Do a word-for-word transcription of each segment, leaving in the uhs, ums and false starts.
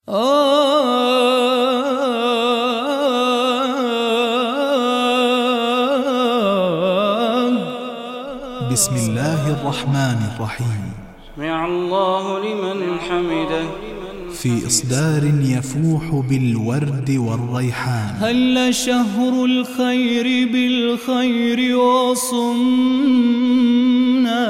بسم الله الرحمن الرحيم. سمع الله لمن حمده. في إصدار يفوح بالورد والريحان. هل شهر الخير بالخير وصمنا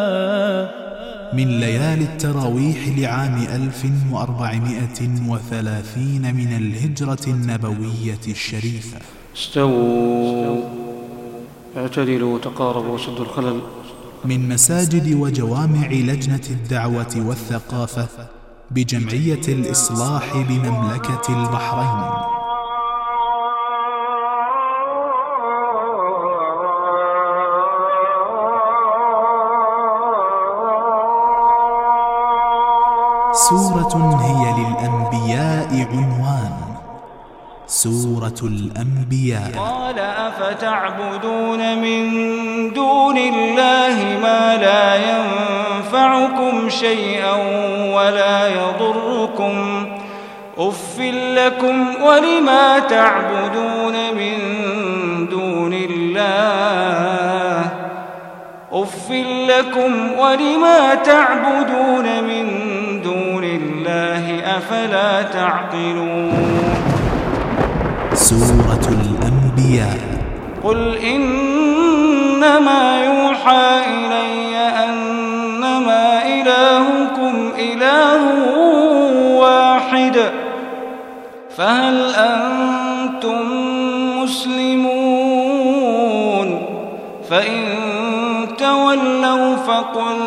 من ليالي التراويح لعام ألف وأربعمائة وثلاثين من الهجرة النبوية الشريفة. استووا اعتدلوا تقاربوا سدوا الخلل. من مساجد وجوامع لجنة الدعوة والثقافة بجمعية الإصلاح بمملكة البحرين. سورة هي للأنبياء عنوان، سورة الأنبياء. قال أفتعبدون من دون الله ما لا ينفعكم شيئا ولا يضركم أف لكم ولما تعبدون من دون الله أف لكم ولما تعبدون من دون الله أفلا تعقلون. سورة الأنبياء. قل إنما يوحى إلي أنما إلهكم إله واحد فهل أنتم مسلمون؟ فإن تولوا فقل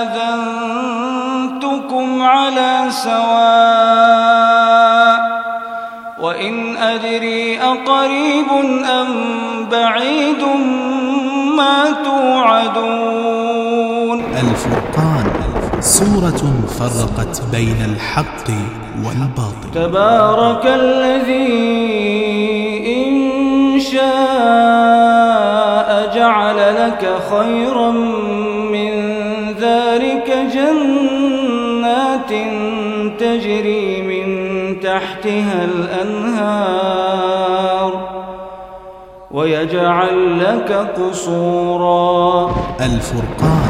آذنتكم على سواء وإن أدري أقريب أم بعيد ما توعدون. الفرقان. سورة فرقت بين الحق والباطل. تبارك الذي إن شاء جعل لك خيرا من ذلك جنات تجري من تحتها الأنهار ويجعل لك قصورا. الفرقان.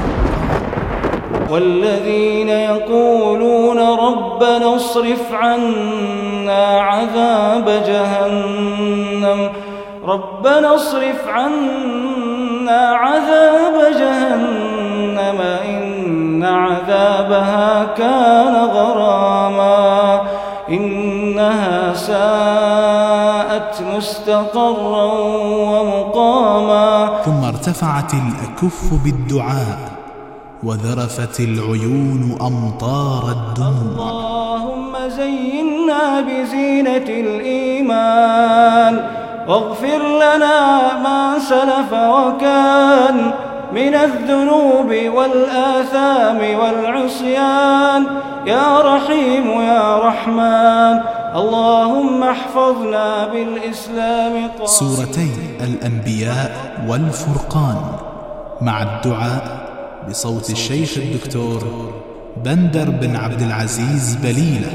والذين يقولون ربنا اصرف عنا عذاب جهنم ربنا اصرف عنا عذاب جهنم إن عذابها كان غراما إنها ساءت مستقرا ومقاما. ثم ارتفعت الأكف بالدعاء وذرفت العيون أمطار الدموع. اللهم زينا بزينة الإيمان واغفر لنا ما سلف وكان من الذنوب والآثام والعصيان يا رحيم يا رحمن. اللهم احفظنا بالإسلام. سورتي الأنبياء والفرقان مع الدعاء بصوت الشيخ الدكتور بندر بن عبد العزيز بليلة،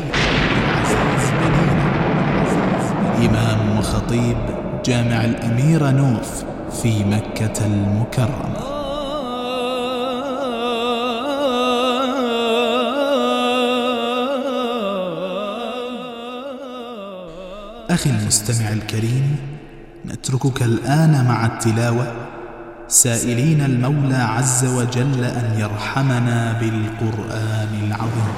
إمام وخطيب جامع الأمير نوف في مكة المكرمة. أخي المستمع الكريم، نتركك الآن مع التلاوة سائلين المولى عز وجل أن يرحمنا بالقرآن العظيم.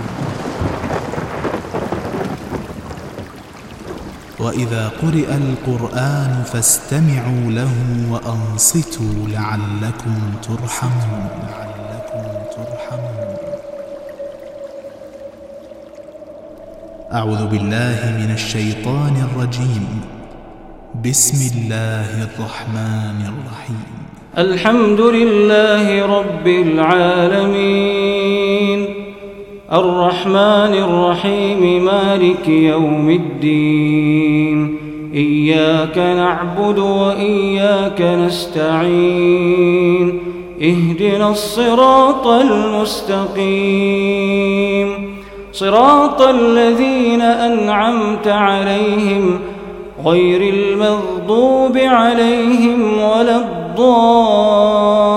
وإذا قرئ القرآن فاستمعوا له وأنصتوا لعلكم ترحمون. لعلكم ترحمون. أعوذ بالله من الشيطان الرجيم. بسم الله الرحمن الرحيم. الحمد لله رب العالمين الرحمن الرحيم مالك يوم الدين إياك نعبد وإياك نستعين اهدنا الصراط المستقيم صراط الذين أنعمت عليهم غير المغضوب عليهم ولا الضالين.